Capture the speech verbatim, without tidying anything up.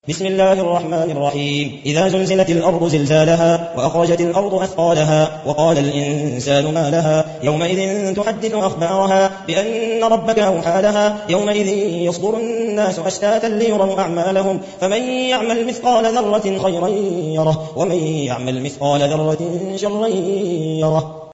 بسم الله الرحمن الرحيم. إذا زلزلت الأرض زلزالها وأخرجت الأرض أثقالها وقال الإنسان ما لها يومئذ تحدث أخبارها بأن ربك أوحى لها يومئذ يصدر الناس أشتاتا ليروا أعمالهم فمن يعمل مثقال ذرة خيرا يره ومن يعمل مثقال ذرة شرا يره.